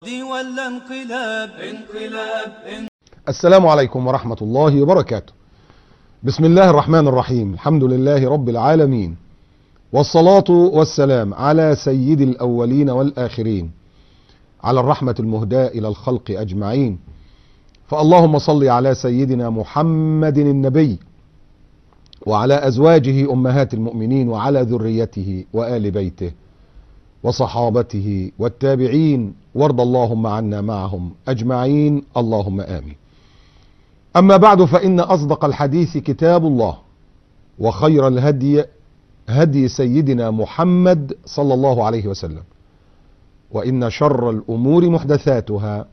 ولا انقلاب. السلام عليكم ورحمة الله وبركاته. بسم الله الرحمن الرحيم. الحمد لله رب العالمين، والصلاة والسلام على سيد الأولين والآخرين، على الرحمة المهداة إلى الخلق أجمعين. فاللهم صل على سيدنا محمد النبي وعلى أزواجه أمهات المؤمنين وعلى ذريته وآل بيته وصحابته والتابعين، وارض اللهم عنا معهم أجمعين، اللهم آمين. أما بعد، فإن أصدق الحديث كتاب الله، وخير الهدي هدي سيدنا محمد صلى الله عليه وسلم، وإن شر الأمور محدثاتها،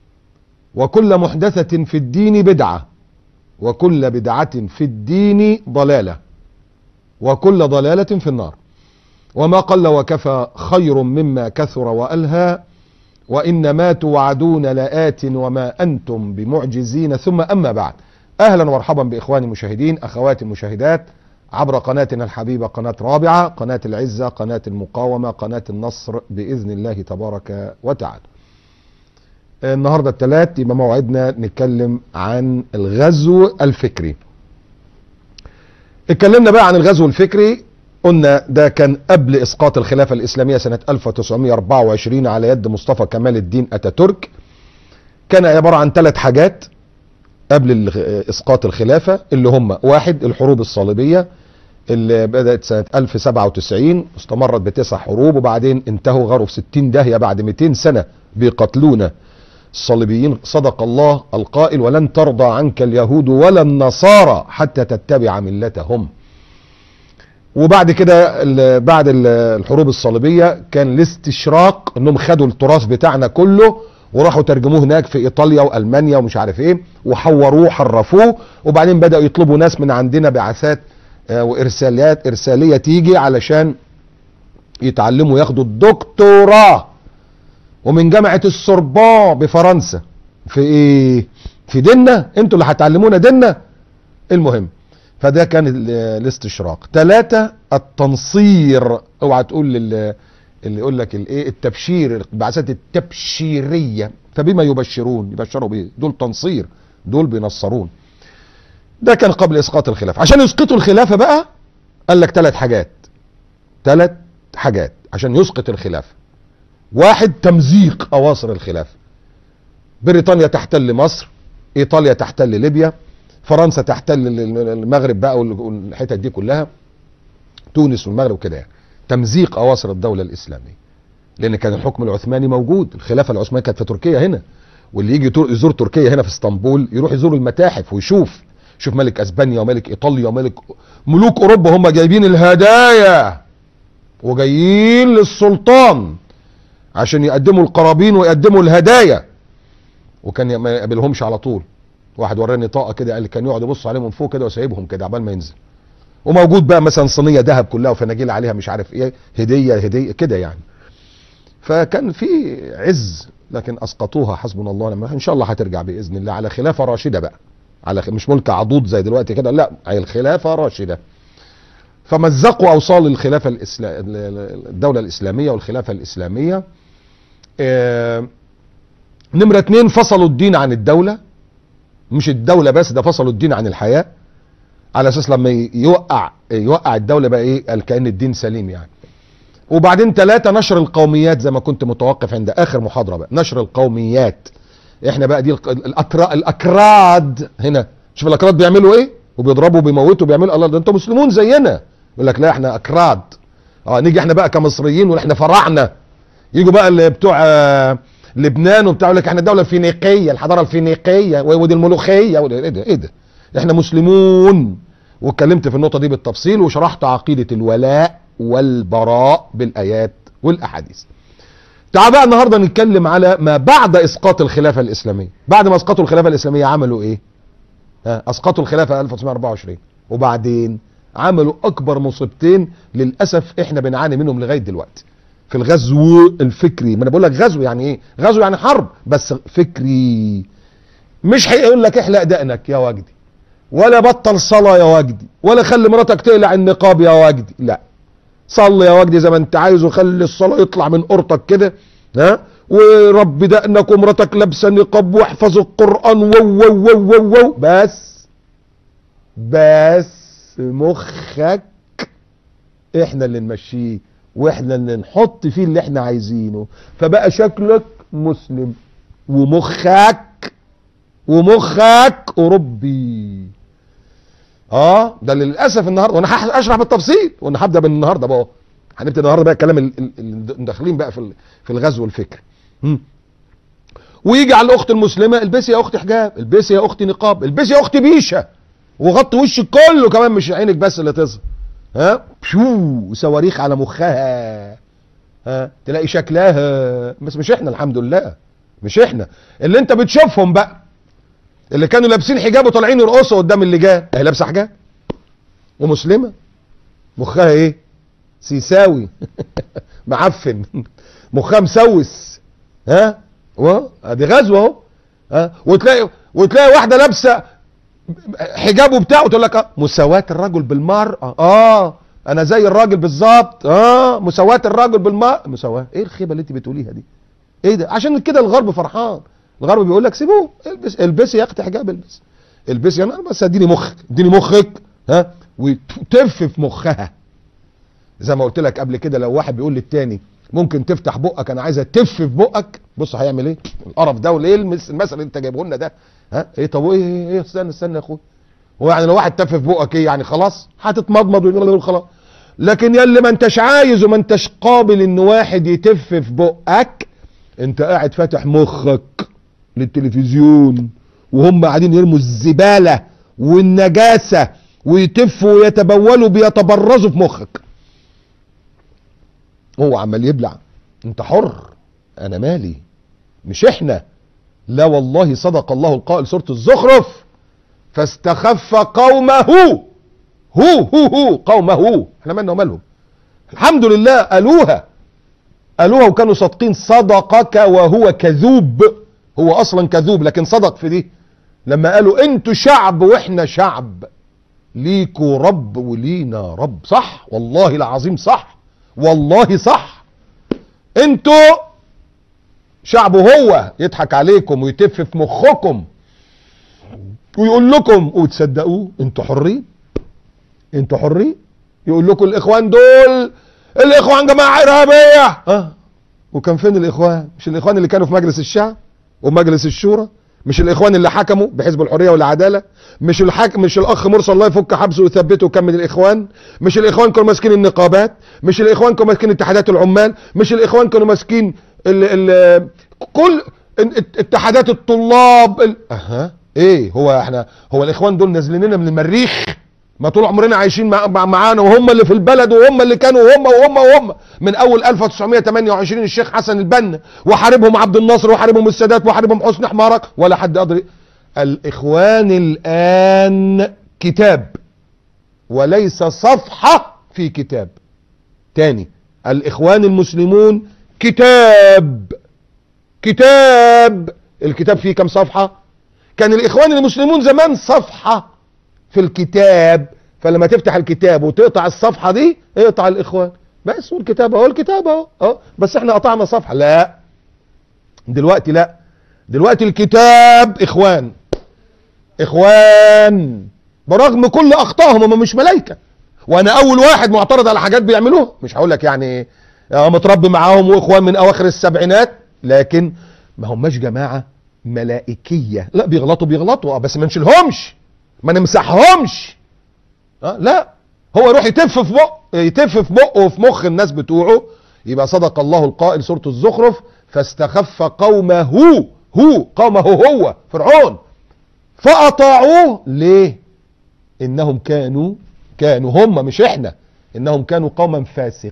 وكل محدثة في الدين بدعة، وكل بدعة في الدين ضلالة، وكل ضلالة في النار. وما قل وكفى خير مما كثر وألهى، وإن ما توعدون لآت وما أنتم بمعجزين. ثم أما بعد، أهلا ومرحبا بإخواني المشاهدين، أخواتي المشاهدات، عبر قناتنا الحبيبة، قناة رابعة، قناة العزة، قناة المقاومة، قناة النصر، بإذن الله تبارك وتعالى. النهاردة الثلاث يبقى موعدنا نتكلم عن الغزو الفكري. اتكلمنا بقى عن الغزو الفكري، قلنا ده كان قبل إسقاط الخلافة الإسلامية سنة 1924 على يد مصطفى كمال الدين أتاتورك. كان عبارة عن 3 حاجات قبل إسقاط الخلافة، اللي هم: 1، الحروب الصليبية اللي بدأت سنة 1097 استمرت ب9 حروب، وبعدين انتهوا غاروا في 60 داهية بعد 200 سنة بيقتلونا الصليبيين. صدق الله القائل: ولن ترضى عنك اليهود ولا النصارى حتى تتبع ملتهم. وبعد كده بعد الحروب الصليبية كان الاستشراق، انهم خدوا التراث بتاعنا كله وراحوا ترجموه هناك في ايطاليا والمانيا ومش عارف ايه، وحوروه حرفوه، وبعدين بدأوا يطلبوا ناس من عندنا بعثات وارساليات ارسالية تيجي علشان يتعلموا ياخدوا الدكتوراه، ومن جامعة السوربون بفرنسا في ايه؟ في ديننا، انتوا اللي هتعلمونا ديننا. المهم، فده كان الاستشراق. 3، التنصير. اوعى تقول اللي يقول لك الايه التبشير، البعثات التبشيريه، فبما يبشرون؟ يبشروا بايه؟ دول تنصير، دول بينصرون. ده كان قبل اسقاط الخلافه. عشان يسقطوا الخلافه بقى قال لك 3 حاجات. 3 حاجات عشان يسقط الخلافه. 1، تمزيق اواصر الخلافه. بريطانيا تحتل مصر، ايطاليا تحتل ليبيا، فرنسا تحتل المغرب بقى والحتت دي كلها، تونس والمغرب وكده يعني. تمزيق اواصر الدولة الاسلامية، لان كان الحكم العثماني موجود، الخلافة العثمانية كانت في تركيا هنا، واللي يجي يزور تركيا هنا في اسطنبول يروح يزور المتاحف ويشوف ملك اسبانيا وملك ايطاليا وملك ملوك اوروبا هم جايبين الهدايا وجايين للسلطان عشان يقدموا القرابين ويقدموا الهدايا، وكان ما يقابلهمش على طول. واحد وراني طاقه كده، قال كان يقعد يبص عليهم من فوق كده وسايبهم كده عبال ما ينزل. وموجود بقى مثلا صينيه ذهب كلها وفناجيل عليها مش عارف ايه، هديه كده يعني. فكان في عز، لكن اسقطوها حسبنا الله ونعم الوكيل. ان شاء الله هترجع باذن الله على خلافه راشده بقى، على مش ملك عضوض زي دلوقتي كده، لا، على الخلافه راشده. فمزقوا اوصال الخلافه الدوله الاسلاميه والخلافه الاسلاميه. نمره 2، فصلوا الدين عن الدوله، مش الدولة بس، ده فصلوا الدين عن الحياة، على اساس لما يوقع الدولة بقى ايه، قال كأن الدين سليم يعني. وبعدين 3، نشر القوميات، زي ما كنت متوقف عند اخر محاضرة بقى، نشر القوميات. احنا بقى دي الاكراد هنا، شوف الاكراد بيعملوا ايه، وبيضربوا وبيموتوا وبيعملوا، الله ده انتوا مسلمون زينا. يقول لك لا، احنا اكراد. نيجي احنا بقى كمصريين واحنا فراعنة، يجوا بقى اللي بتوع لبنان وبتاع، يقول لك احنا الدوله الفينيقيه، الحضاره الفينيقيه ودي الملوخيه، ايه ده احنا مسلمون. واتكلمت في النقطه دي بالتفصيل، وشرحت عقيده الولاء والبراء بالايات والاحاديث. تعال بقى النهارده نتكلم على ما بعد اسقاط الخلافه الاسلاميه. بعد ما اسقطوا الخلافه الاسلاميه عملوا ايه؟ اسقطوا الخلافه 1924، وبعدين عملوا اكبر مصيبتين للاسف احنا بنعاني منهم لغايه دلوقتي في الغزو الفكري. ما انا بقول لك غزو يعني ايه؟ غزو يعني حرب، بس فكري. مش هيقول لك احلق دقنك يا وجدي، ولا بطل صلاة يا وجدي، ولا خلي مراتك تقلع النقاب يا وجدي، لا، صلي يا وجدي زي ما انت عايز، وخلي الصلاة يطلع من قرطك كده، ورب دقنك ومراتك لابسه نقاب واحفظوا القران و بس مخك احنا اللي نمشيه واحنا اللي نحط فيه اللي احنا عايزينه، فبقى شكلك مسلم ومخك اوروبي. ده للاسف النهارده، وانا هشرح بالتفصيل، وانا هبدا بالنهارده بقى، هنبدا النهارده بقى الكلام اللي داخلين بقى في الغزو الفكري. ويجي على الاخت المسلمه، البسي يا اختي حجاب، البسي يا اختي نقاب، البسي يا اختي بيشه، وغطي وشك كله كمان، مش عينك بس اللي تظهر. صواريخ على مخها، تلاقي شكلها. بس مش احنا، الحمد لله مش احنا اللي انت بتشوفهم بقى، اللي كانوا لابسين حجاب وطالعين يرقصوا قدام اللجان، هي لابسه حجاب ومسلمه، مخها ايه؟ سيساوي معفن، مخها مسوس. ادي غزوه اهو. وتلاقي واحده لابسه حجاب وبتاع وتقول لك مساواة الرجل بالمرأة. انا زي الراجل بالظبط. مساواة الرجل بالمرأة. مساواة ايه الخيبة اللي انت بتقوليها دي؟ ايه ده؟ عشان كده الغرب فرحان، الغرب بيقول لك سيبوه، البسي يا اختي حجاب، البسي انا بس اديني مخك وتف في مخها. زي ما قلت لك قبل كده، لو واحد بيقول للتاني ممكن تفتح بقك، انا عايزه تف في بقك، بص هيعمل ايه القرف ده، وايه المثل اللي انت جايبه لنا ده؟ ايه طب ايه استنى يا اخويا، هو يعني لو واحد تف في بقك ايه يعني؟ خلاص هتتمضمض ويقول خلاص. لكن يا اللي ما انتش عايز وما انتش قابل ان واحد يتف في بقك، انت قاعد فاتح مخك للتلفزيون وهم قاعدين يرموا الزباله والنجاسه ويتفوا ويتبولوا بيتبرزوا في مخك، هو عمال يبلع. انت حر، انا مالي، مش احنا. لا والله، صدق الله القائل سورة الزخرف، فاستخف قومه قومه. احنا مالنا ومالهم؟ الحمد لله قالوها وكانوا صادقين. صدقك وهو كذوب، هو اصلا كذوب لكن صدق في دي، لما قالوا انتوا شعب واحنا شعب، ليكوا رب ولينا رب. صح والله العظيم، صح والله صح. انتوا شعب، هو يضحك عليكم ويتف في مخكم ويقول لكم وتصدقوه. انتوا حرين، يقول لكم الاخوان دول الاخوان جماعه ارهابيه. وكان فين الاخوان؟ مش الاخوان اللي كانوا في مجلس الشعب ومجلس الشورى؟ مش الاخوان اللي حكموا بحزب الحريه والعداله؟ مش الاخ مرسي الله يفك حبسه ويثبته وكان من الاخوان؟ مش الاخوان كانوا ماسكين النقابات؟ مش الاخوان كانوا ماسكين اتحادات العمال؟ مش الاخوان كانوا ماسكين كل اتحادات الطلاب؟ ايه هو الاخوان دول نازلين لنا من المريخ؟ ما طول عمرنا عايشين معانا، وهم اللي في البلد، وهم اللي كانوا، وهم من اول 1928 الشيخ حسن البنا وحاربهم عبد الناصر وحاربهم السادات وحاربهم حسني حمارك، ولا حد قدر. الاخوان الان كتاب وليس صفحة في كتاب تاني. الاخوان المسلمون كتاب. الكتاب فيه كم صفحة؟ كان الاخوان المسلمون زمان صفحة في الكتاب، فلما تفتح الكتاب وتقطع الصفحة دي اقطع الاخوان بس، والكتاب اهو بس احنا قطعنا صفحة. لا دلوقتي، لا دلوقتي الكتاب اخوان برغم كل اخطائهم، هم مش ملايكة، وانا اول واحد معترض على حاجات بيعملوها. مش هقول لك يعني متربي معاهم واخوان من اواخر السبعينات، لكن ما هماش جماعة ملائكية. لا بيغلطوا بس ما نشيلهمش، ما نمسحهمش. لا، هو يروح يتف في بقه وفي مخ الناس بتوعه. يبقى صدق الله القائل سورة الزخرف، فاستخف قومه هو فرعون فأطاعوه. ليه؟ انهم كانوا هم مش احنا، انهم كانوا قوما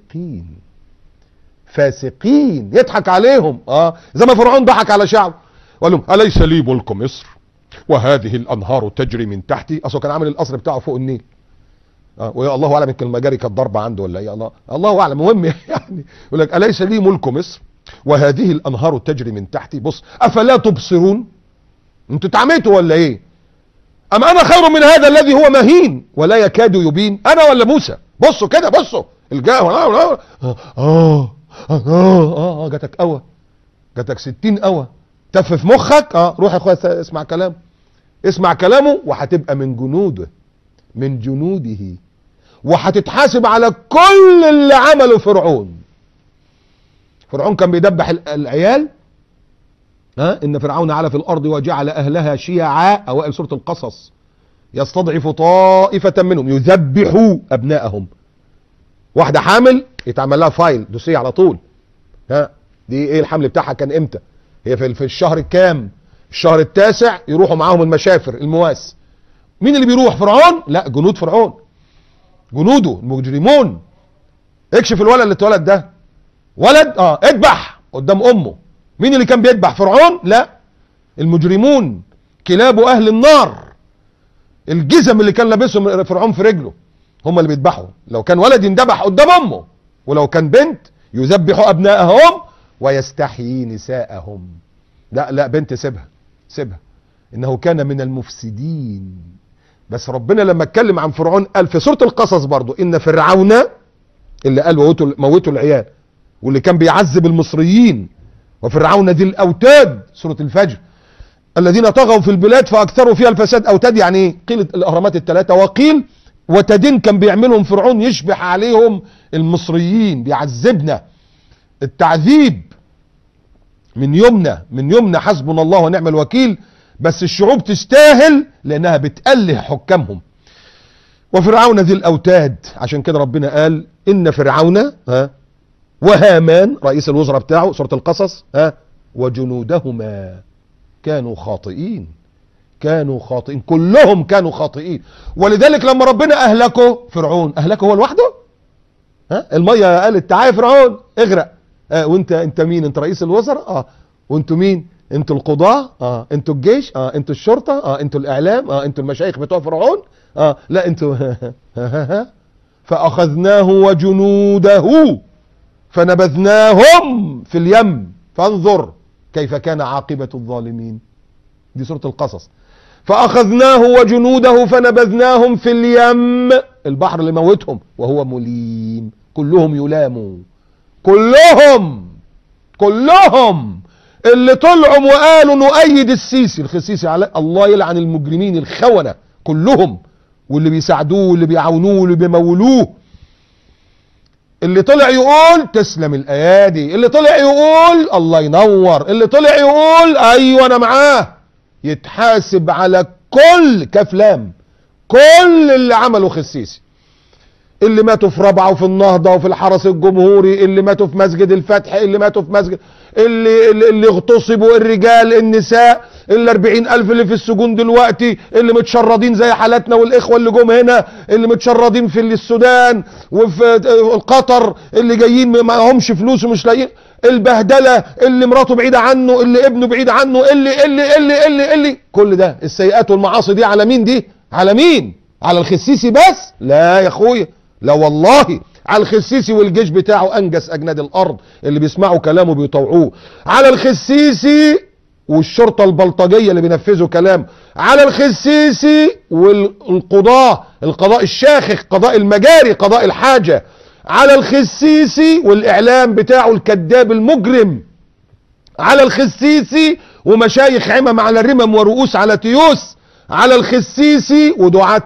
فاسقين يضحك عليهم. زي ما فرعون ضحك على شعبه وقال لهم أليس لي ملك مصر وهذه الانهار تجري من تحتي. اصله كان عامل القصر بتاعه فوق النيل، ويا الله اعلم يمكن المجاري كانت ضربه عنده ولا ايه، الله اعلم. المهم يعني يقول لك اليس لي ملك مصر وهذه الانهار تجري من تحتي. بص، افلا تبصرون؟ انتوا اتعميتوا ولا ايه؟ ام انا خير من هذا الذي هو مهين ولا يكاد يبين؟ انا ولا موسى؟ بصوا كده، بصوا جاتك جاتك 60 قوة تف في مخك، روح يا اخويا اسمع كلامه، اسمع كلامه، وهتبقى من جنوده، من جنوده، وهتتحاسب على كل اللي عمله فرعون. فرعون كان بيدبح العيال، ان فرعون علا في الارض وجعل اهلها شيعا، اوائل سورة القصص، يستضعف طائفة منهم يذبحوا ابنائهم. واحدة حامل يتعمل لها فايل دوسيه على طول، دي ايه الحمل بتاعها كان امتى، هي في الشهر الكام، الشهر التاسع، يروحوا معاهم المشافر المواس. مين اللي بيروح؟ فرعون؟ لا، جنود فرعون، جنوده المجرمون. اكشف الولد اللي اتولد ده، ولد اذبح قدام امه. مين اللي كان بيذبح؟ فرعون؟ لا، المجرمون، كلاب اهل النار، الجزم اللي كان لابسهم فرعون في رجله هم اللي بيذبحوا. لو كان ولد يندبح قدام امه، ولو كان بنت يذبح ابنائهم ويستحيي نساءهم. لا بنت سيبها، انه كان من المفسدين. بس ربنا لما اتكلم عن فرعون قال في سورة القصص برضو ان فرعون اللي قال موتوا العيال، واللي كان بيعذب المصريين، وفرعون ذي الاوتاد سورة الفجر، الذين طغوا في البلاد فاكثروا فيها الفساد. اوتاد يعني ايه؟ قيل الاهرامات الثلاثة، وقيل وتدين كان بيعملهم فرعون يشبح عليهم المصريين، بيعذبنا التعذيب من يمنى حسبنا الله ونعم الوكيل. بس الشعوب تستاهل لانها بتأله حكامهم. وفرعون ذي الاوتاد، عشان كده ربنا قال ان فرعون وهامان رئيس الوزراء بتاعه سورة القصص وجنودهما كانوا خاطئين، كلهم كانوا خاطئين. ولذلك لما ربنا اهلكه فرعون، اهلكه هو لوحده. المية قالت تعالى فرعون اغرق، وانت مين؟ انت رئيس الوزراء؟ وانتوا مين؟ انتوا القضاة؟ انتوا الجيش؟ انتوا الشرطة؟ انتوا الاعلام؟ انتوا المشايخ بتوع فرعون؟ لا انتوا فاخذناه وجنوده فنبذناهم في اليم فانظر كيف كان عاقبة الظالمين. دي سورة القصص. فاخذناه وجنوده فنبذناهم في اليم، البحر اللي موتهم، وهو مليم. كلهم يلاموا، كلهم اللي طلعوا وقالوا نؤيد السيسي، الخسيسي على الله يلعن المجرمين الخونة كلهم، واللي بيساعدوه واللي بيعاونوه واللي بيمولوه. اللي طلع يقول تسلم الايادي، اللي طلع يقول الله ينور، اللي طلع يقول ايوه انا معاه، يتحاسب على كل كفلام، كل اللي عمله خسيسي، اللي ماتوا في رابعة وفي النهضة وفي الحرس الجمهوري، اللي ماتوا في مسجد الفتح، اللي ماتوا في مسجد، اللي اغتصبوا، الرجال النساء، اللي 40,000 اللي في السجون دلوقتي، اللي متشردين زي حالاتنا والاخوة اللي جم هنا، اللي متشردين في السودان وفي قطر، اللي جايين ما همش فلوس ومش لاقيين، البهدلة، اللي مراته بعيدة عنه، اللي ابنه بعيد عنه، اللي كل ده السيئات والمعاصي دي على مين؟ دي على مين؟ على الخسيسي بس؟ لا يا اخويا، لا والله، على الخسيسي والجيش بتاعه انجس اجناد الارض اللي بيسمعوا كلامه بيطوعوه، على الخسيسي والشرطة البلطجية اللي بينفذوا كلام، على الخسيسي والقضاء، القضاء الشاخخ، قضاء المجاري، قضاء الحاجة، على الخسيسي والاعلام بتاعه الكذاب المجرم، على الخسيسي ومشايخ عمم على رمم ورؤوس على تيوس، على الخسيسي ودعاة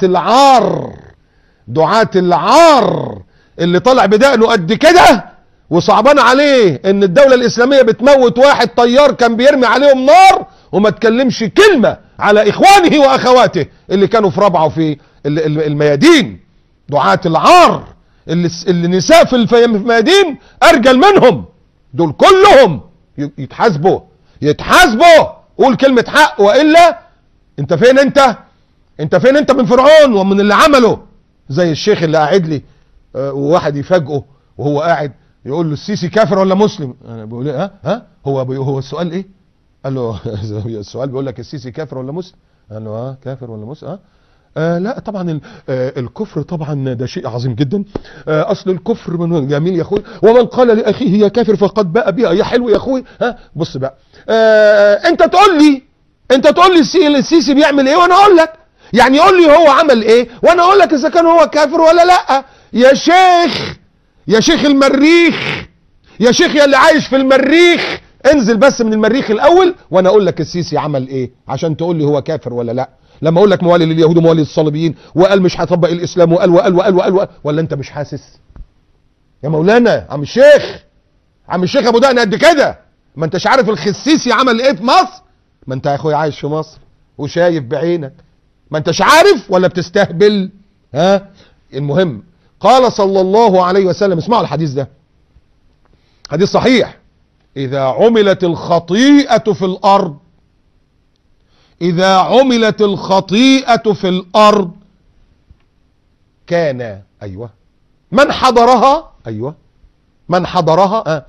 العار اللي طلع بدقنه قد كده وصعبان عليه ان الدولة الاسلامية بتموت واحد طيار كان بيرمي عليهم نار وما تكلمش كلمة على اخوانه واخواته اللي كانوا في رابعة وفي الميادين. دعاة العار اللي نساء في الميادين ارجل منهم، دول كلهم يتحاسبوا. قول كلمة حق، وإلا انت فين؟ انت فين انت من فرعون ومن اللي عمله؟ زي الشيخ اللي قاعد لي وواحد يفاجئه وهو قاعد يقول له السيسي كافر ولا مسلم؟ انا بقول ايه؟ هو السؤال ايه؟ قال له السؤال بيقول لك السيسي كافر ولا مسلم؟ قال له كافر ولا مسلم؟ لا طبعا الكفر طبعا ده شيء عظيم جدا. اصل الكفر من جميل يا اخوي، ومن قال لاخيه يا كافر فقد باء بها. يا حلو يا اخوي. بص بقى، انت تقول لي السيسي بيعمل ايه وانا اقول لك، يعني قول لي هو عمل ايه وانا اقول لك اذا كان هو كافر ولا لا. يا شيخ المريخ، يا شيخ يا اللي عايش في المريخ، انزل بس من المريخ الاول وانا اقول لك السيسي عمل ايه عشان تقول لي هو كافر ولا لا. لما اقول لك موالي لليهود وموالي للصليبيين وقال مش هيطبق الاسلام وقال ولا انت مش حاسس يا مولانا؟ عم الشيخ ابو دقن قد كده، ما انتش عارف الخسيسي عمل ايه في مصر؟ ما انت يا اخويا عايش في مصر وشايف بعينك، ما انتش عارف ولا بتستهبل؟ ها؟ المهم قال صلى الله عليه وسلم، اسمعوا الحديث ده، حديث صحيح: اذا عملت الخطيئة في الارض، اذا عملت الخطيئة في الارض كان من حضرها من حضرها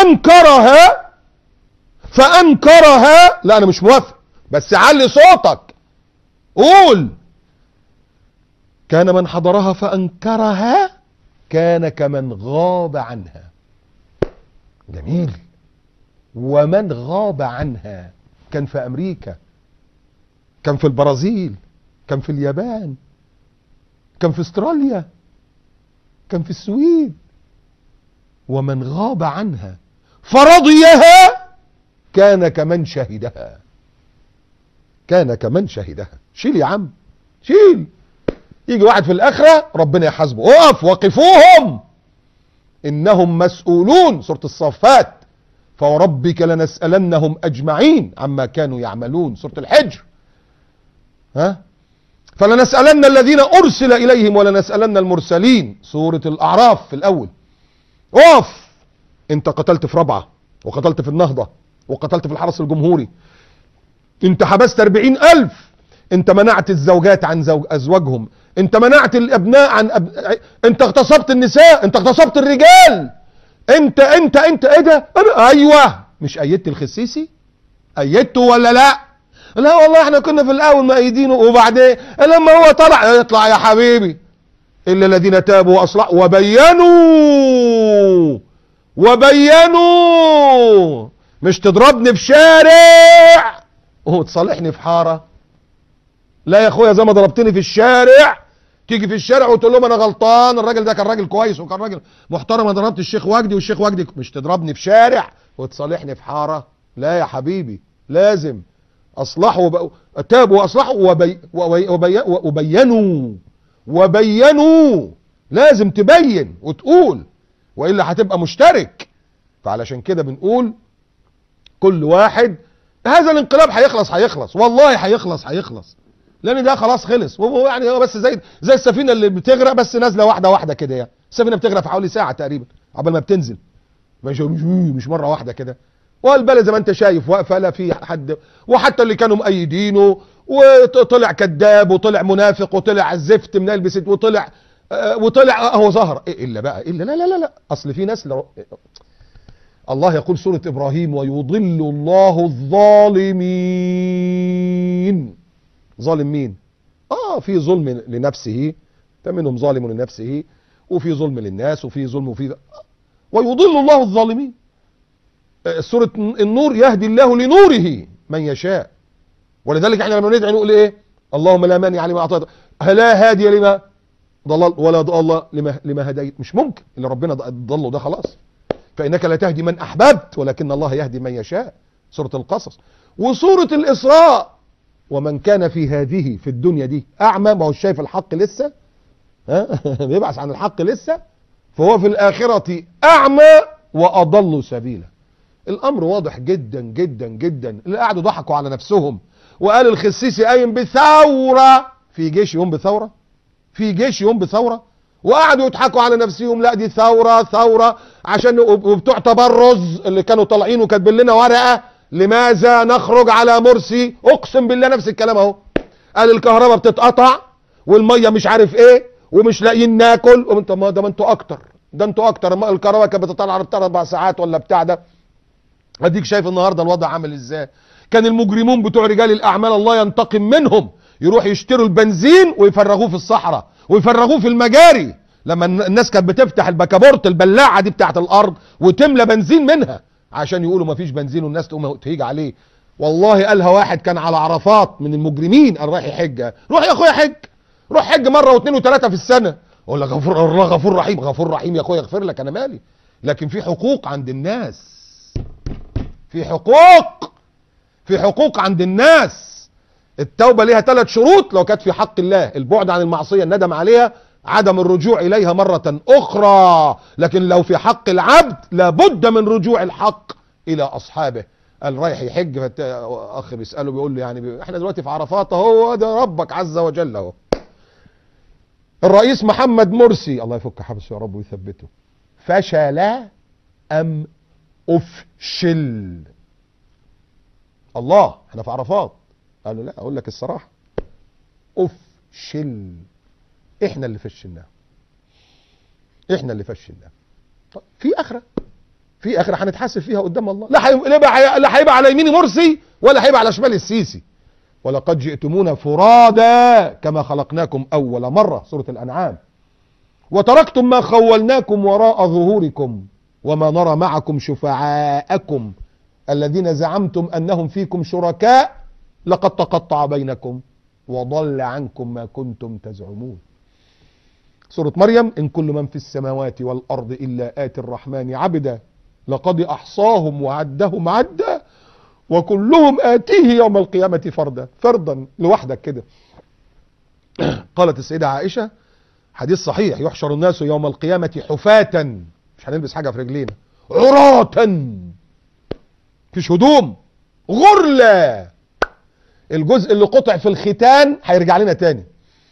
فانكرها، لا انا مش موافق بس علي صوتك قول، كان من حضرها فانكرها كان كمن غاب عنها. جميل. ومن غاب عنها كان في امريكا، كان في البرازيل، كان في اليابان، كان في استراليا، كان في السويد. ومن غاب عنها فرضيها كان كمن شهدها، كان كمن شهدها. شيل يا عم شيل. يجي واحد في الاخره ربنا يحاسبه، وقفوهم انهم مسؤولون، سوره الصافات، فوربك لنسألنهم اجمعين عما كانوا يعملون، سوره الحجر. فلنسألن الذين ارسل اليهم ولنسألن المرسلين، سوره الاعراف في الاول. انت قتلت في رابعه وقتلت في النهضه وقتلت في الحرس الجمهوري، انت حبست 40,000، انت منعت الزوجات عن ازواجهم، انت منعت الابناء عن انت اغتصبت النساء، انت اغتصبت الرجال، انت ايه ده؟ ايوه. مش ايدت الخسيسي؟ ايدته ولا لا؟ لا والله احنا كنا في الاول مأيدينه، وبعدين لما هو طلع يطلع يا حبيبي الا الذين تابوا واصلحوا وبينوا. مش تضربني في شارع وتصالحني في حاره. لا يا اخويا، زي ما ضربتني في الشارع تيجي في الشارع وتقول لهم انا غلطان، الراجل ده كان راجل كويس وكان راجل محترم، انا ضربت الشيخ وجدي والشيخ وجدي. مش تضربني في شارع وتصالحني في حاره. لا يا حبيبي، لازم اصلحوا تابوا واصلحوا وبينوا. لازم تبين وتقول، والا هتبقى مشترك. فعلشان كده بنقول كل واحد، هذا الانقلاب هيخلص والله هيخلص، لان ده خلاص خلص. وهو يعني هو بس زي السفينه اللي بتغرق، بس نازله واحده كده. يعني السفينه بتغرق في حوالي ساعه تقريبا قبل ما بتنزل، مش مره واحده كده. والبلد زي ما انت شايف واقفه، لا في حد. وحتى اللي كانوا مؤيدينه وطلع كذاب وطلع منافق وطلع زفت من البست وطلع اهو ظهر. الا لا اصل في ناس الله يقول سورة ابراهيم: ويضل الله الظالمين. ظالم مين؟ في ظلم لنفسه، فمنهم ظالم لنفسه، وفي ظلم للناس، وفي ظلم ويضل الله الظالمين. سورة النور: يهدي الله لنوره من يشاء. ولذلك احنا لما ندعي نقول ايه؟ اللهم لا مانع لما اعطيت، لا هادي لما ضلل، ولا ضال لما هديت. مش ممكن اللي ربنا ضله ده خلاص. فإنك لا تهدي من أحببت ولكن الله يهدي من يشاء، سورة القصص. وسورة الإسراء: ومن كان في هذه في الدنيا دي أعمى، ما هو شايف الحق لسه، بيبعث عن الحق لسه، فهو في الآخرة أعمى وأضل سبيلا. الأمر واضح جدا جدا جدا. اللي قعدوا ضحكوا على نفسهم وقال الخسيسي قايم بثورة، في جيش يقوم بثورة؟ في جيش يقوم بثورة؟ وقعدوا يضحكوا على نفسهم، لا دي ثورة عشان وبتوع تبرز اللي كانوا طالعين وكاتبين لنا ورقة لماذا نخرج على مرسي. اقسم بالله نفس الكلام اهو. قال الكهرباء بتتقطع والمية مش عارف ايه ومش لاقيين ناكل. ما انتوا اكتر، الكهرباء كانت بتطلع على 4 ساعات ولا بتاع ده. اديك شايف النهارده الوضع عامل ازاي. كان المجرمون بتوع رجال الاعمال الله ينتقم منهم يروح يشتروا البنزين ويفرغوه في الصحراء ويفرغوه في المجاري. لما الناس كانت بتفتح البكابورت البلاعه دي بتاعت الارض وتملى بنزين منها عشان يقولوا ما فيش بنزين والناس تقوم تهيج عليه. والله قالها واحد كان على عرفات من المجرمين، قال رايح يحج. روح يا اخويا حج، روح حج مره واثنين وثلاثه في السنه. اقول لك الله غفور رحيم. غفور رحيم يا اخويا، يغفر لك، انا مالي. لكن في حقوق عند الناس، في حقوق، في حقوق عند الناس. التوبة ليها 3 شروط. لو كانت في حق الله: البعد عن المعصية، الندم عليها، عدم الرجوع إليها مرة أخرى. لكن لو في حق العبد لابد من رجوع الحق إلى أصحابه. قال رايح يحج، أخ بيسأله بيقول له يعني احنا دلوقتي في عرفات اهو، ده ربك عز وجل اهو. الرئيس محمد مرسي الله يفك حبسه يا رب ويثبته، فشل أم أفشل؟ الله، احنا في عرفات. قال له لا، اقول لك الصراحة، أفشل. احنا اللي فشلناه، احنا اللي فشلناه. طيب في اخرة، في اخرة هنتحاسب فيها قدام الله. لا هيبقى على يمين مرسي ولا هيبقى على شمال السيسي. ولقد جئتمونا فرادا كما خلقناكم اول مرة، سورة الانعام. وتركتم ما خولناكم وراء ظهوركم وما نرى معكم شفعاءكم الذين زعمتم انهم فيكم شركاء لقد تقطع بينكم وضل عنكم ما كنتم تزعمون. سورة مريم: إن كل من في السماوات والأرض إلا آتي الرحمن عبدا لقد أحصاهم وعدهم عدا وكلهم آتيه يوم القيامة فردا. فردا لوحدك كده. قالت السيدة عائشة، حديث صحيح: يحشر الناس يوم القيامة حفاة، مش هنلبس حاجة في رجلينا، عراة، مفيش هدوم، غرلة. الجزء اللي قطع في الختان هيرجع لنا تاني.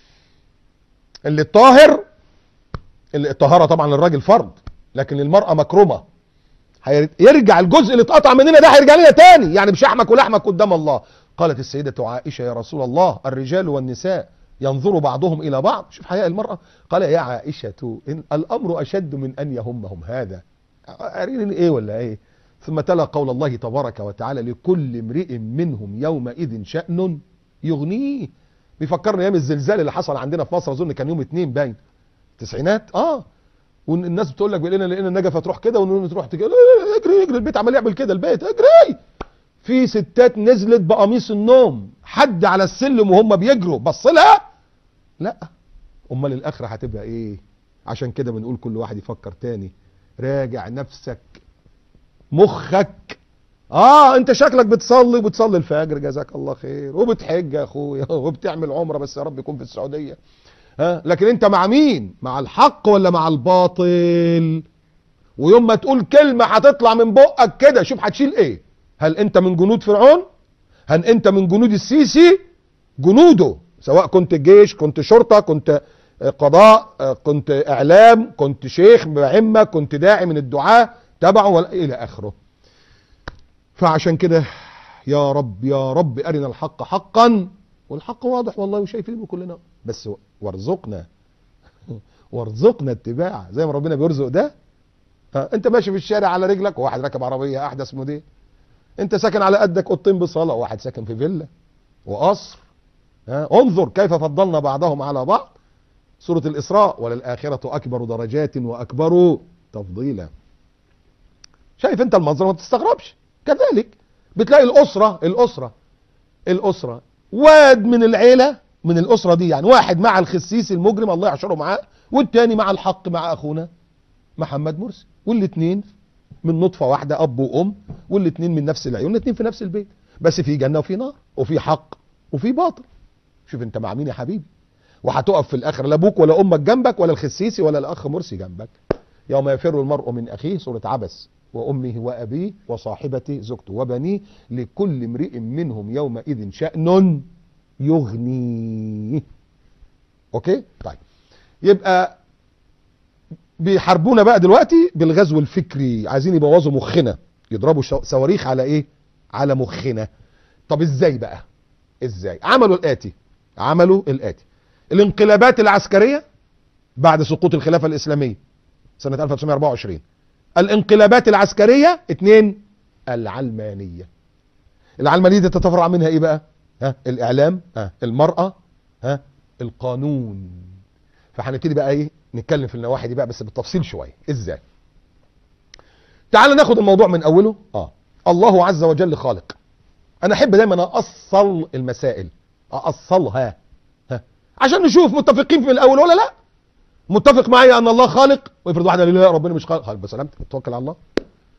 اللي الطاهر، اللي الطهارة طبعا للراجل فرض، لكن للمرأة مكرمة. يرجع الجزء اللي اتقطع مننا ده هيرجع لنا تاني، يعني بشحمك ولحمك قدام الله. قالت السيدة عائشة: يا رسول الله، الرجال والنساء ينظر بعضهم إلى بعض. شوف حياء المرأة. قال: يا عائشة، إن الأمر أشد من أن يهمهم هذا. قارين إيه ولا إيه؟ ثم تلا قول الله تبارك وتعالى: لكل امرئ منهم يومئذ شأن يغنيه. بيفكرنا ايام الزلزال اللي حصل عندنا في مصر، اظن كان يوم 2 باين التسعينات. والناس بتقول لك لقينا النجفه تروح كده والنون تروح كده، اجري اجري، البيت عمال يعمل كده، البيت اجري. في ستات نزلت بقميص النوم، حد على السلم وهم بيجروا بص لها. لا، امال الاخره هتبقى ايه؟ عشان كده بنقول كل واحد يفكر تاني، راجع نفسك، مخك. انت شكلك بتصلي الفجر، جزاك الله خير، وبتحج يا اخويا، وبتعمل عمره، بس يا رب يكون في السعوديه. لكن انت مع مين؟ مع الحق ولا مع الباطل؟ ويوم ما تقول كلمه هتطلع من بقك كده، شوف هتشيل ايه. هل انت من جنود فرعون؟ هل انت من جنود السيسي؟ جنوده، سواء كنت جيش، كنت شرطه، كنت قضاء، كنت اعلام، كنت شيخ بعمه، كنت داعي من الدعاه تبعه ولا الى اخره. فعشان كده يا رب يا رب أرنا الحق حقا، والحق واضح والله وشايفينه كلنا، بس وارزقنا اتباعه زي ما ربنا بيرزق ده. انت ماشي في الشارع على رجلك وواحد راكب عربية احدث موديل، انت ساكن على قدك اوضتين بصالة وواحد ساكن في فيلا وقصر. انظر كيف فضلنا بعضهم على بعض. سورة الإسراء: وللآخرة أكبر درجات وأكبر تفضيلا. شايف انت المنظر ما تستغربش. كذلك بتلاقي الأسرة واد من العيلة، من الأسرة دي يعني، واحد مع الخسيس المجرم الله يحشره معاه، والتاني مع الحق مع أخونا محمد مرسي، والاتنين من نطفة واحدة، أب وأم، والاتنين من نفس العيون، والاتنين في نفس البيت، بس في جنة وفي نار، وفي حق وفي باطل. شوف انت مع مين يا حبيبي، وهتقف في الآخر لا أبوك ولا أمك جنبك ولا الخسيسي ولا الأخ مرسي جنبك. يوم يفر المرء من أخيه، سورة عبس: وأمه وأبيه وصاحبته زوجته وبنيه لكل امرئ منهم يومئذ شأن يغنيه. اوكي طيب، يبقى بيحاربونا بقى دلوقتي بالغزو الفكري، عايزين يبوظوا مخنا، يضربوا صواريخ على ايه؟ على مخنا. طب ازاي بقى؟ ازاي؟ عملوا الآتي: الانقلابات العسكرية بعد سقوط الخلافة الإسلامية سنة 1924. الانقلابات العسكرية. 2 العلمانية. العلمانية دي تتفرع منها ايه بقى؟ الإعلام، المرأة، القانون. فهنبتدي بقى ايه؟ نتكلم في النواحي دي بقى بس بالتفصيل شوية. ازاي؟ تعال ناخد الموضوع من اوله. الله عز وجل خالق. انا احب دايما اصل المسائل، اصلها عشان نشوف متفقين في الاول ولا لا. متفق معايا ان الله خالق، ويفرض واحد قال لي لا ربنا مش خالق، بس سلامتك، توكل على الله.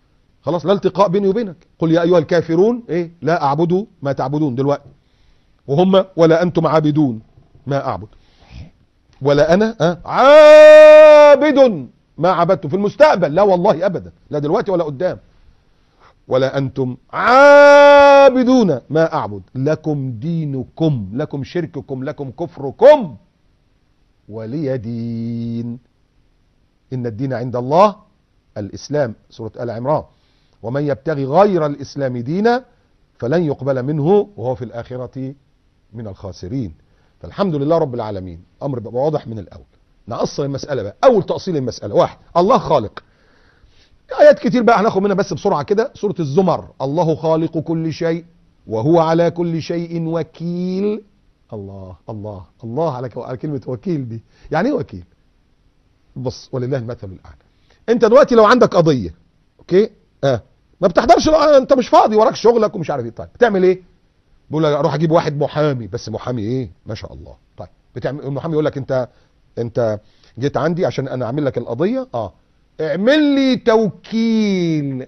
خلاص لا التقاء بيني وبينك. قل يا ايها الكافرون ايه لا اعبد ما تعبدون دلوقتي، وهم ولا انتم عابدون ما اعبد، ولا انا عابد ما عبدت. في المستقبل لا والله ابدا، لا دلوقتي ولا قدام. ولا انتم عابدون ما اعبد لكم دينكم، لكم شرككم، لكم كفركم ولي دين. ان الدين عند الله الاسلام، سورة آل عمران. ومن يبتغي غير الاسلام دينا فلن يقبل منه وهو في الاخرة من الخاسرين. فالحمد لله رب العالمين، امر بقى واضح من الاول. نقصر المسألة بقى. اول تأصيل المسألة، واحد، الله خالق. ايات كتير بقى هناخد منها بس بسرعة كده. سورة الزمر، الله خالق كل شيء وهو على كل شيء وكيل. الله الله الله على كلمة وكيل دي. يعني ايه وكيل؟ بص ولله المثل الاعلى. انت دلوقتي لو عندك قضية اوكي ما بتحضرش، انت مش فاضي وراك شغلك ومش عارف ايه، طيب بتعمل ايه؟ بقول لك اروح اجيب واحد محامي، بس محامي ايه ما شاء الله. طيب بتعمل المحامي يقول لك انت جيت عندي عشان انا اعمل لك القضية، اعمل لي توكيل،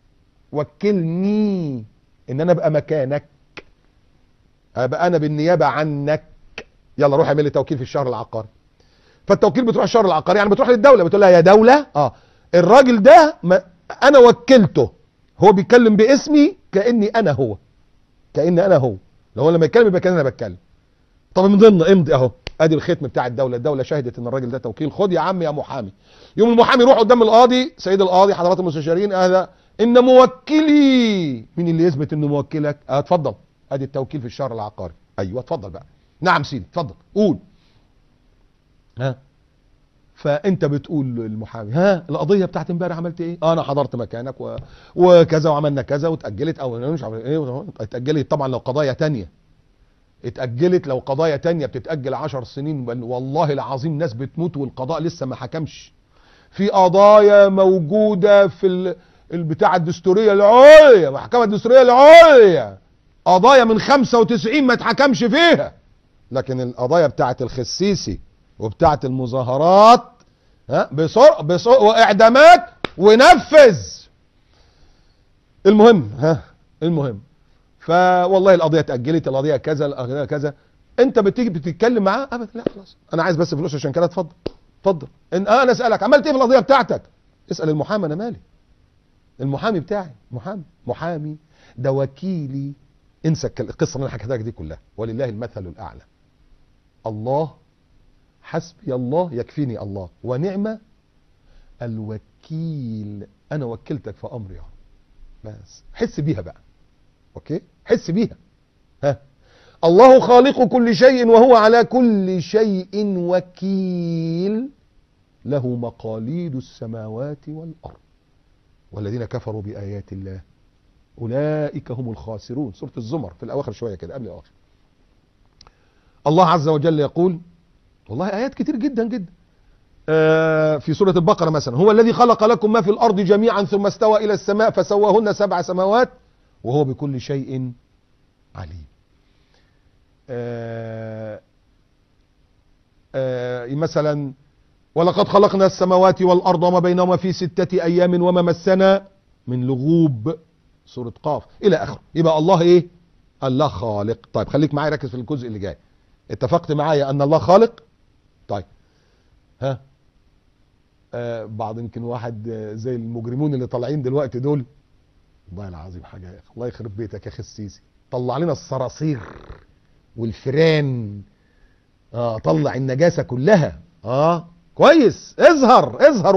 وكلني ان انا ابقى مكانك، ابقى انا بالنيابة عنك، يلا روح اعمل لي توكيل في الشهر العقاري. فالتوكيل بتروح الشهر العقاري، يعني بتروح للدولة بتقول لها يا دولة الراجل ده انا وكلته، هو بيتكلم باسمي كاني انا هو، كاني انا هو. لو هو لما يتكلم يبقى كان انا بتكلم. طب من ضمن امضي اهو، ادي الختم بتاع الدوله، الدوله شهدت ان الراجل ده توكيل، خد يا عم يا محامي. يوم المحامي يروح قدام القاضي، سيد القاضي حضرات المستشارين هذا ان موكلي. مين اللي يثبت انه موكلك؟ اتفضل ادي التوكيل في الشهر العقاري. ايوه اتفضل بقى. نعم سيدي اتفضل قول. فانت بتقول للمحامي القضيه بتاعت امبارح عملت ايه؟ انا حضرت مكانك وكذا وعملنا كذا واتاجلت، او مش عارف ايه، اتاجلت طبعا لو قضايا تانية، اتاجلت لو قضايا تانية بتتاجل 10 سنين. والله العظيم ناس بتموت والقضاء لسه ما حكمش. في قضايا موجوده في البتاع الدستوريه العليا، المحكمه الدستوريه العليا، قضايا من 95 ما اتحكمش فيها. لكن القضايا بتاعت الخسيسي وبتاعت المظاهرات بسرعه واعدامات ونفذ. المهم فوالله القضيه اتاجلت، القضيه كذا، القضيه كذا. انت بتيجي بتتكلم معاه ابدا، لا خلاص انا عايز بس فلوس عشان كده، اتفضل انا اسالك عملت ايه في القضيه بتاعتك؟ اسال المحامي، انا مالي، المحامي بتاعي محامي ده وكيلي. انسى القصه اللي انا حكيتها لك دي كلها، ولله المثل الاعلى. الله حسبي الله يكفيني الله ونعم الوكيل. انا وكلتك في امري يا رب، بس حس بيها بقى. اوكي حس بيها. الله خالق كل شيء وهو على كل شيء وكيل، له مقاليد السماوات والارض والذين كفروا بايات الله اولئك هم الخاسرون. سورة الزمر في الاواخر شويه كده قبل الاواخر. الله عز وجل يقول، والله آيات كتير جدا جدا. في سورة البقرة مثلا، هو الذي خلق لكم ما في الأرض جميعا ثم استوى إلى السماء فسواهن 7 سماوات وهو بكل شيء عليم. مثلا ولقد خلقنا السماوات والأرض وما بينهما في 6 أيام وما مسنا من لغوب. سورة قاف إلى آخره. يبقى الله إيه؟ الله خالق. طيب خليك معايا ركز في الجزء اللي جاي. اتفقت معايا أن الله خالق؟ طيب بعض يمكن واحد زي المجرمون اللي طالعين دلوقتي دول، والله العظيم حاجه يا اخي، الله يخرب بيتك يا اخي السيسي، طلع لنا الصراصير والفيران، طلع النجاسه كلها. كويس، اظهر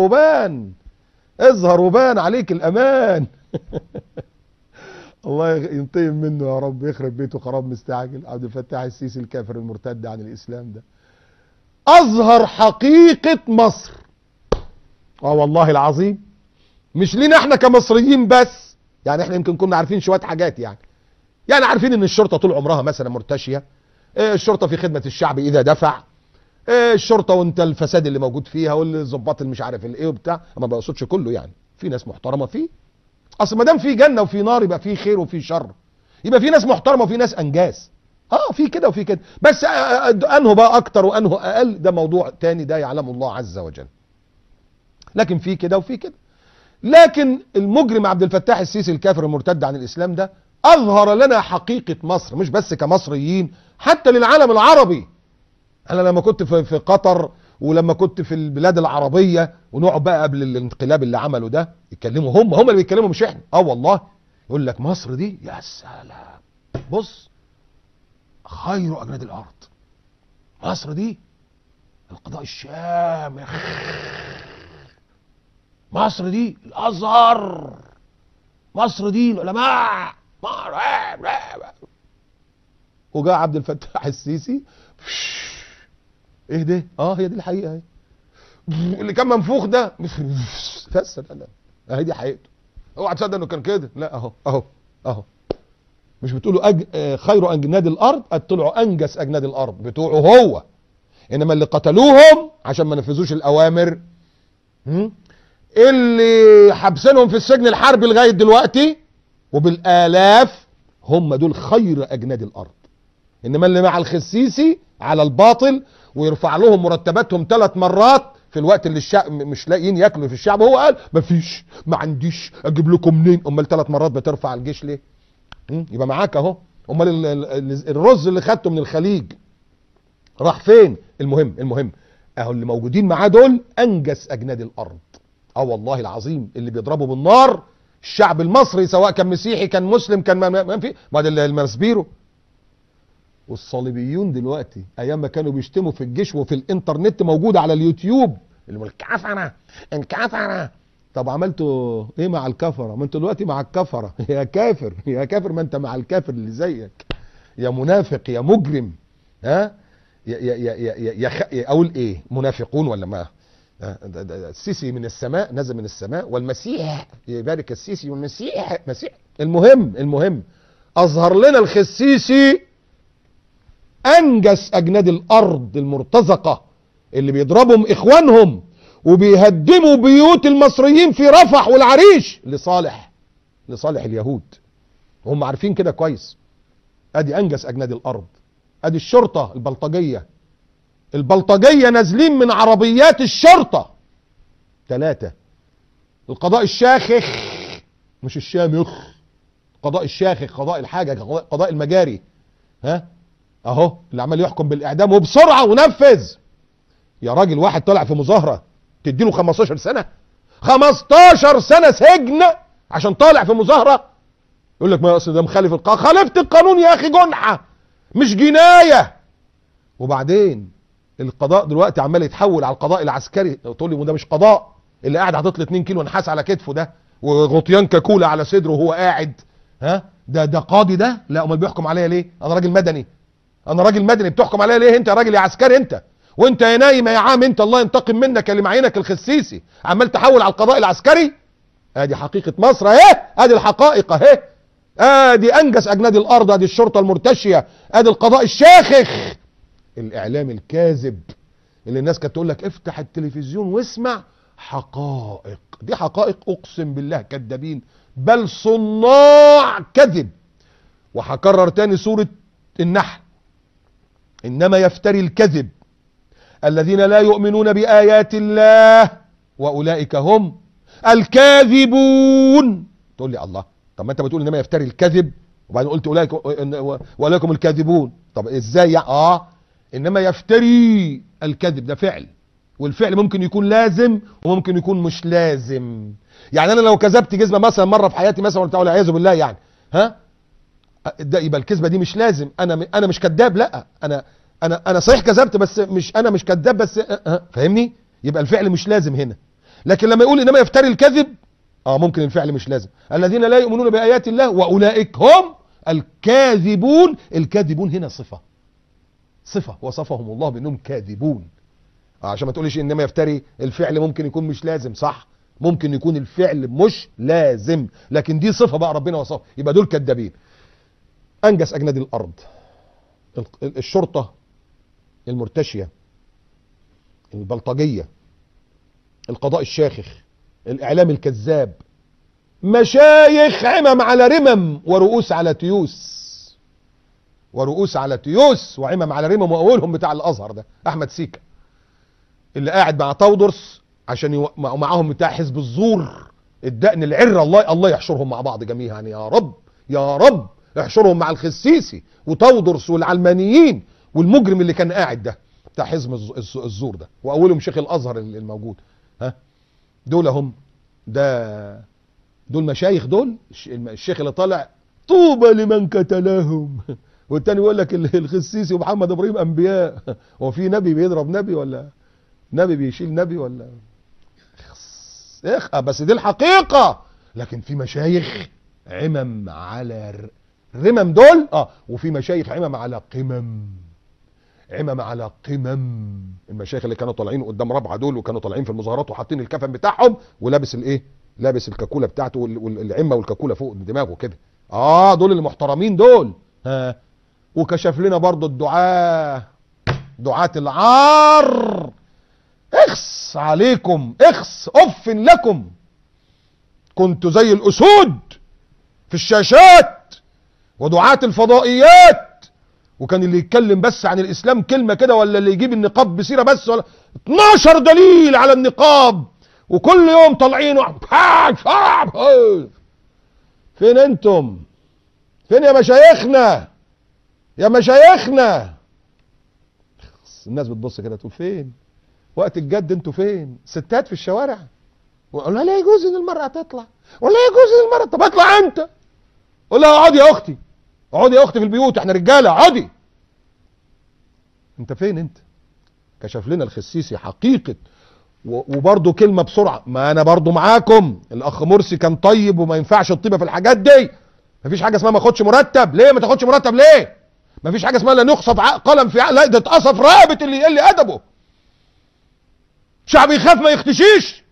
وبان عليك الامان. الله ينتقم منه يا رب، يخرب بيته خراب مستعجل. عبد الفتاح السيسي الكافر المرتد عن الاسلام ده اظهر حقيقة مصر. والله العظيم مش لينا احنا كمصريين بس، يعني احنا يمكن كنا عارفين شوية حاجات، يعني عارفين ان الشرطة طول عمرها مثلا مرتشية، الشرطة في خدمة الشعب اذا دفع، الشرطة وانت الفساد اللي موجود فيها والظباط اللي مش عارف الايه وبتاع. ما بقصدش كله، يعني في ناس محترمة فيه، اصل ما دام في جنة وفي نار يبقى في خير وفي شر، يبقى في ناس محترمة وفي ناس انجاز. في كده وفي كده، بس انه بقى اكتر وانه اقل ده موضوع تاني، ده يعلم الله عز وجل. لكن في كده وفي كده. لكن المجرم عبد الفتاح السيسي الكافر المرتد عن الاسلام ده اظهر لنا حقيقة مصر، مش بس كمصريين، حتى للعالم العربي. انا لما كنت في قطر ولما كنت في البلاد العربية، ونقعد بقى قبل الانقلاب اللي عمله ده يتكلموا، هم اللي بيتكلموا مش احنا. والله يقول لك مصر دي يا سلام، بص خير اجناد الارض، مصر دي القضاء الشامخ، مصر دي الازهر، مصر دي العلماء. وجاء عبد الفتاح السيسي ايه ده؟ هي دي الحقيقه اهي. اللي كان منفوخ ده بس لا اهي دي حقيقته. اوعى تصدق انه كان كده، لا اهو مش بتقولوا خير اجناد الارض، طلعوا انجس اجناد الارض بتوعه هو. انما اللي قتلوهم عشان ما نفذوش الاوامر، اللي حابسينهم في السجن الحربي لغايه دلوقتي وبالالاف، هم دول خير اجناد الارض. انما اللي مع الخسيسي على الباطل ويرفع لهم مرتباتهم 3 مرات في الوقت اللي الشعب مش لاقيين ياكلوا في الشعب، هو قال مفيش، ما عنديش، اجيب لكم منين؟ امال 3 مرات بترفع الجيش ليه؟ يبقى معاك اهو. امال الرز اللي خدته من الخليج راح فين؟ المهم اهو اللي موجودين معاه دول انجس اجناد الارض. والله العظيم اللي بيضربوا بالنار الشعب المصري، سواء كان مسيحي كان مسلم كان ما في بعد المسبيرو. والصليبيون دلوقتي ايام ما كانوا بيشتموا في الجيش وفي الانترنت موجود على اليوتيوب، الكفره. طب عملتوا ايه مع الكفره؟ ما انتوا دلوقتي مع الكفره. يا كافر ما انت مع الكافر اللي زيك، يا منافق يا مجرم. يا اقول ايه، منافقون ولا ما؟ السيسي من السماء، نزل من السماء، والمسيح يبارك السيسي والمسيح مسيح. المهم اظهر لنا الخسيسي انجس اجناد الارض المرتزقة اللي بيضربهم اخوانهم وبيهدموا بيوت المصريين في رفح والعريش لصالح اليهود، وهم عارفين كده كويس. ادي انجس اجناد الارض. ادي الشرطة البلطجية نازلين من عربيات الشرطة. 3 القضاء الشاخخ، مش الشامخ، قضاء الشاخخ، قضاء الحاجة، قضاء المجاري. اهو اللي عمال يحكم بالاعدام وبسرعة ونفذ. يا راجل واحد طلع في مظاهرة تديله 15 سنة 15 سنة سجن عشان طالع في مظاهرة؟ يقول لك ما يقصد ده مخالف القانون. خالفت القانون يا اخي، جنحة مش جناية. وبعدين القضاء دلوقتي عمال يتحول على القضاء العسكري. تقول لي ده مش قضاء، اللي قاعد حاطط لي 2 كيلو نحاس على كتفه ده وغطيان كاكولا على صدره وهو قاعد، ده قاضي ده؟ لا. امال بيحكم عليا ليه؟ انا راجل مدني، بتحكم عليا ليه انت يا راجل يا عسكري انت؟ وانت يا نايم يا عام انت، الله ينتقم منك اللي معينك الخسيسي عمال تحول على القضاء العسكري. ادي حقيقة مصر اهي، ادي الحقائق اهي، ادي انجس اجناد الارض، ادي الشرطة المرتشية، ادي القضاء الشاخخ، الاعلام الكاذب اللي الناس كانت تقول لك افتح التلفزيون واسمع. حقائق، دي حقائق اقسم بالله كذابين، بل صناع كذب. وهكرر تاني سورة النحل، انما يفتري الكذب الذين لا يؤمنون بآيات الله واولئك هم الكاذبون. تقول لي الله، طب ما انت بتقول انما يفتري الكذب وبعدين قلت اولئك الكاذبون، طب ازاي انما يفتري الكذب ده فعل، والفعل ممكن يكون لازم وممكن يكون مش لازم. يعني انا لو كذبت كذبه مثلا مره في حياتي مثلا ولا والعياذ بالله يعني، ده يبقى الكذبه دي مش لازم. انا مش كذاب، لا انا صحيح كذبت بس مش كذاب بس. فاهمني؟ يبقى الفعل مش لازم هنا. لكن لما يقول انما يفتري الكذب، ممكن الفعل مش لازم. الذين لا يؤمنون بآيات الله واولئك هم الكاذبون. الكاذبون هنا صفة وصفهم الله بانهم كاذبون. عشان ما تقوليش انما يفتري الفعل ممكن يكون مش لازم، صح، ممكن يكون الفعل مش لازم، لكن دي صفة بقى ربنا وصفها، يبقى دول كذابين. انجس اجناد الارض، الشرطة المرتشية، البلطجية، القضاء الشاخخ، الاعلام الكذاب، مشايخ عمم على رمم ورؤوس على تيوس وعمم على رمم، واولهم بتاع الازهر ده احمد سيكا اللي قاعد مع تودرس عشان معاهم بتاع حزب الزور الدقن العره، الله يحشرهم مع بعض جميعا يا رب، يا رب احشرهم مع الخسيسي وتودرس والعلمانيين والمجرم اللي كان قاعد ده بتاع حزب الزور ده، واولهم شيخ الازهر الموجود. ها دول هم، دول مشايخ، دول الشيخ اللي طالع طوبى لمن قتلهم والتاني يقول لك الخسيسي ومحمد ابراهيم انبياء. هو في نبي بيضرب نبي ولا نبي بيشيل نبي ولا بس دي الحقيقة. لكن في مشايخ عمم على رمم دول، وفي مشايخ عمم على قمم، عمم على قمم. المشايخ اللي كانوا طالعين قدام رابعه دول وكانوا طالعين في المظاهرات وحاطين الكفن بتاعهم ولابس الايه، لابس الكاكوله بتاعته والعمه والكاكوله فوق دماغه كده. دول المحترمين دول. وكشف لنا برضو دعاة العار. اخس عليكم، اخس اف لكم، كنتوا زي الاسود في الشاشات ودعاة الفضائيات، وكان اللي يتكلم بس عن الاسلام كلمة كده، ولا اللي يجيب النقاب بسيرة بس، ولا 12 دليل على النقاب، وكل يوم طالعين فين انتم؟ فين يا مشايخنا؟ يا مشايخنا. الناس بتبص كده تقول فين وقت الجد؟ انتوا فين؟ ستات في الشوارع وقال لا يجوز ان المرأة تطلع، ولا يجوز ان المرأة، طب اطلع انت، قول لها اقعدي يا اختي، اقعدي يا اختي في البيوت، احنا رجاله، اقعدي. انت فين انت؟ كشف لنا الخسيسي حقيقة. وبرضه كلمة بسرعة، ما انا برضه معاكم، الاخ مرسي كان طيب وما ينفعش الطيبة في الحاجات دي. مفيش حاجة اسمها ما اخدش مرتب. ليه ما تاخدش مرتب؟ ليه؟ مفيش حاجة اسمها لا نقصف قلم في لا، ده اتقصف رقبة اللي يقل ادبه. شعب يخاف ما يختشيش.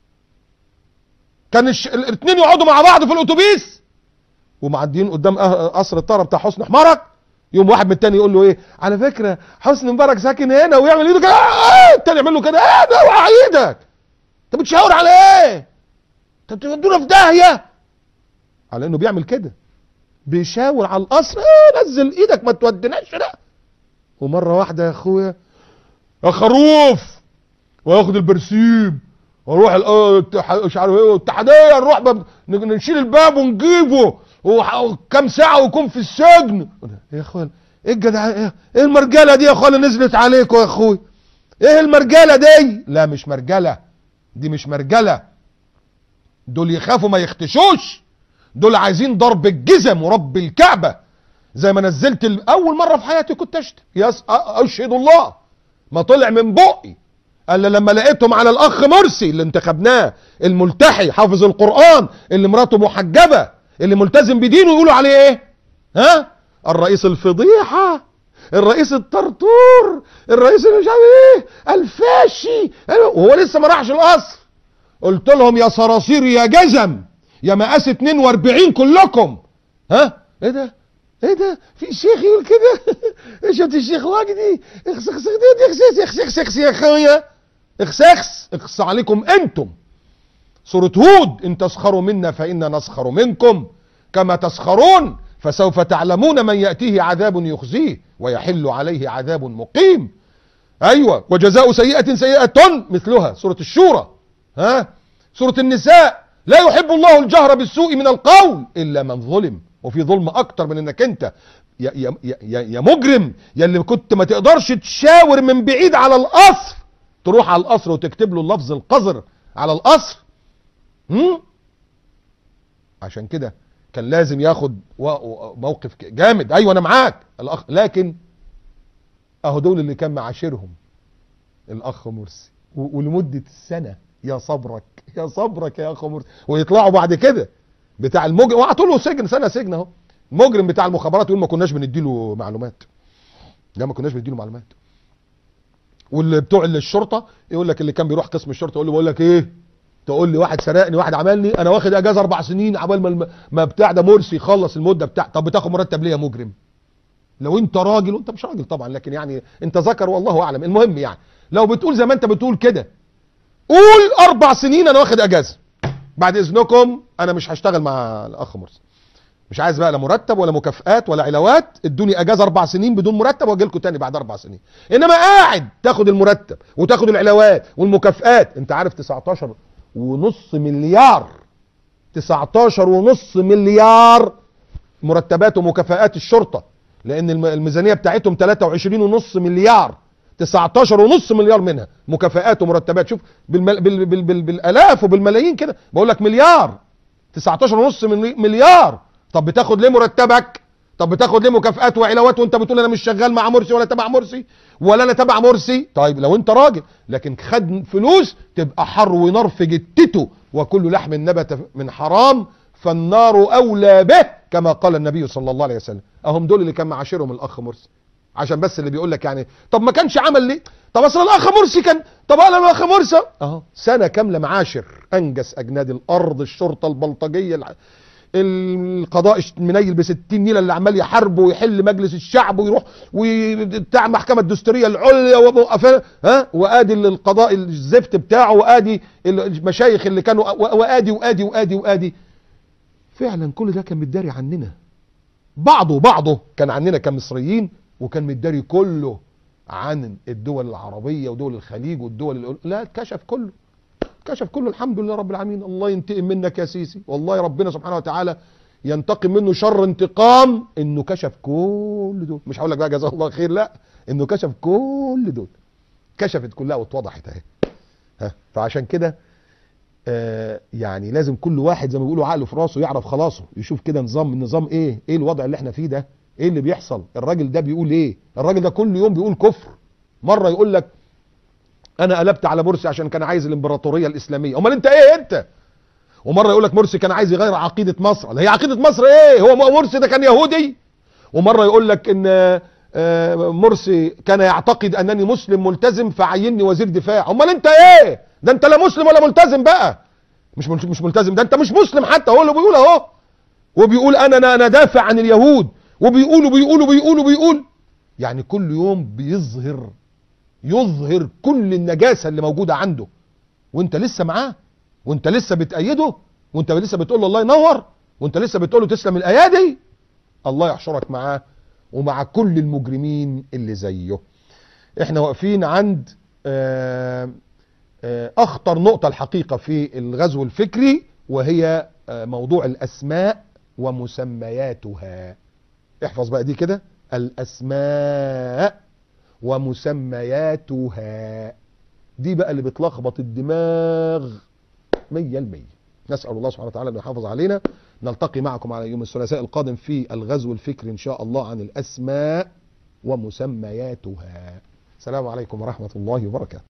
كان الاثنين يقعدوا مع بعض في الاتوبيس ومعديين قدام قصر الطرب بتاع حسني حمارك، يوم واحد من التاني يقول له ايه، على فكره حسني مبارك ساكن هنا، ويعمل ايده كده، التاني يعمل له كده، ده اوعى ايدك، انت بتشاور على ايه؟ انت بتودونا في داهيه. على انه بيعمل كده، بيشاور على القصر، نزل ايدك ما توديناش لا. ومره واحده يا اخويا يا خروف، وياخد البرسيم واروح مش عارف ايه الاتحاديه، نروح نشيل الباب ونجيبه، وكم ساعه ويكون في السجن. يا اخويا ايه الجدع، ايه المرجله دي يا اخويا اللي نزلت عليكم يا اخويا؟ ايه المرجله دي؟ لا مش مرجله، دي مش مرجله، دول يخافوا ما يختشوش، دول عايزين ضرب الجزم ورب الكعبه. زي ما نزلت اول مره في حياتي كنت اشتم، اشهد الله ما طلع من بقي الا لما لقيتهم على الاخ مرسي اللي انتخبناه، الملتحي حافظ القرآن اللي مراته محجبة اللي ملتزم بدينه، يقولوا عليه ايه؟ الرئيس الفضيحة، الرئيس الطرطور، الرئيس اللي مش عارف ايه، الفاشي، وهو لسه ما راحش القصر. قلت لهم يا صراصير يا جزم يا مقاس 42 كلكم. ايه ده؟ ايه ده؟ في شيخ يقول كده؟ شفت الشيخ واجدي؟ اخس يا اخويا، اخس عليكم انتم. سورة هود، ان تسخروا منا فإنا نسخر منكم كما تسخرون فسوف تعلمون من يأتيه عذاب يخزيه ويحل عليه عذاب مقيم. ايوه، وجزاء سيئة سيئة مثلها. سورة الشورى. سورة النساء، لا يحب الله الجهر بالسوء من القول الا من ظلم. وفي ظلم اكتر من انك انت يا مجرم، يا اللي كنت ما تقدرش تشاور من بعيد على القصر، تروح على القصر وتكتب له اللفظ القذر على القصر. عشان كده كان لازم ياخد موقف جامد. ايوه انا معاك الاخ، لكن اهو دول اللي كان معاشرهم الاخ مرسي ولمدة سنة. يا صبرك يا صبرك يا اخ مرسي، ويطلعوا بعد كده بتاع المجرم وقعتوا له سجن، سنة سجن اهو. المجرم بتاع المخابرات يقول ما كناش بنديله معلومات، لا ما كناش بنديله معلومات. واللي بتوع الشرطة يقول لك اللي كان بيروح قسم الشرطة يقول له بقول لك ايه، تقول لي واحد سرقني واحد عملني، انا واخد اجازة 4 سنين عبال ما بتاع ده مرسي يخلص المدة بتاع. طب بتاخد مرتب ليه يا مجرم؟ لو انت راجل، وانت مش راجل طبعا، لكن يعني انت ذكر والله اعلم. المهم يعني لو بتقول زي ما انت بتقول كده، قول 4 سنين انا واخد اجازة، بعد اذنكم انا مش هشتغل مع الاخ مرسي، مش عايز بقى لا مرتب ولا مكافآت ولا علاوات، ادوني اجازة 4 سنين بدون مرتب واجي لكم تاني بعد 4 سنين. انما قاعد تاخد المرتب وتاخد العلاوات والمكافآت. انت عارف 19.5 مليار 19.5 مليار مرتبات ومكافآت الشرطة، لان الميزانية بتاعتهم 23.5 مليار، 19.5 مليار منها مكافآت ومرتبات. شوف بالالاف وبالملايين كده، بقول لك مليار، 19.5 مليار. طب بتاخد ليه مرتبك؟ طب بتاخد ليه مكافآت وعلاوات وانت بتقول انا مش شغال مع مرسي ولا تبع مرسي ولا انا تبع مرسي؟ طيب لو انت راجل، لكن خد فلوس تبقى حر ونار في جتته، وكل لحم نبت من حرام فالنار اولى به، كما قال النبي صلى الله عليه وسلم. اهم دول اللي كان معاشرهم الاخ مرسي. عشان بس اللي بيقول لك يعني طب ما كانش عمل ليه؟ طب اصل الاخ مرسي كان، طب انا الاخ مرسي اهو سنه كامله معاشر، انجز اجناد الارض، الشرطه البلطجيه، القضاء منيل ب 60 نيله اللي عمال يحاربه ويحل مجلس الشعب ويروح وبتاع المحكمه الدستوريه العليا وادي القضاء الزفت بتاعه، وادي المشايخ اللي كانوا، وادي وادي وادي وادي. فعلا كل ده كان متداري عننا، بعضه كان عننا كمصريين، وكان متداري كله عن الدول العربيه ودول الخليج والدول لا اتكشف كله، كشف كله. الحمد لله رب العالمين. الله ينتقم منك يا سيسي، والله ربنا سبحانه وتعالى ينتقم منه شر انتقام، انه كشف كل دول. مش هقول لك بقى جزاه الله خير، لا، انه كشف كل دول، كشفت كلها واتوضحت اهي. فعشان كده يعني لازم كل واحد زي ما بيقولوا عقله في راسه يعرف خلاصه، يشوف كده النظام ايه الوضع اللي احنا فيه ده، ايه اللي بيحصل، الراجل ده بيقول ايه، الراجل ده كل يوم بيقول كفر. مره يقول لك انا قلبت على مرسي عشان كان عايز الامبراطوريه الاسلاميه، امال انت ايه انت؟ ومره يقول لك مرسي كان عايز يغير عقيده مصر، هي عقيده مصر ايه؟ هو مرسي ده كان يهودي؟ ومره يقول لك ان مرسي كان يعتقد انني مسلم ملتزم فعيني وزير دفاع، امال انت ايه؟ ده انت لا مسلم ولا ملتزم بقى، مش ملتزم، ده انت مش مسلم حتى. هو اللي بيقول اهو، وبيقول انا دافع عن اليهود، وبيقول يعني كل يوم يظهر كل النجاسة اللي موجودة عنده، وانت لسه معاه، وانت لسه بتأيده، وانت لسه بتقول له الله ينور، وانت لسه بتقول له تسلم الأيادي. الله يحشرك معاه ومع كل المجرمين اللي زيه. احنا واقفين عند اخطر نقطة الحقيقة في الغزو الفكري، وهي موضوع الأسماء ومسمياتها. احفظ بقى دي كده، الأسماء ومسمياتها، دي بقى اللي بتلخبط الدماغ 100%. نسأل الله سبحانه وتعالى أن يحافظ علينا. نلتقي معكم على يوم الثلاثاء القادم في الغزو الفكري إن شاء الله عن الأسماء ومسمياتها. السلام عليكم ورحمة الله وبركاته.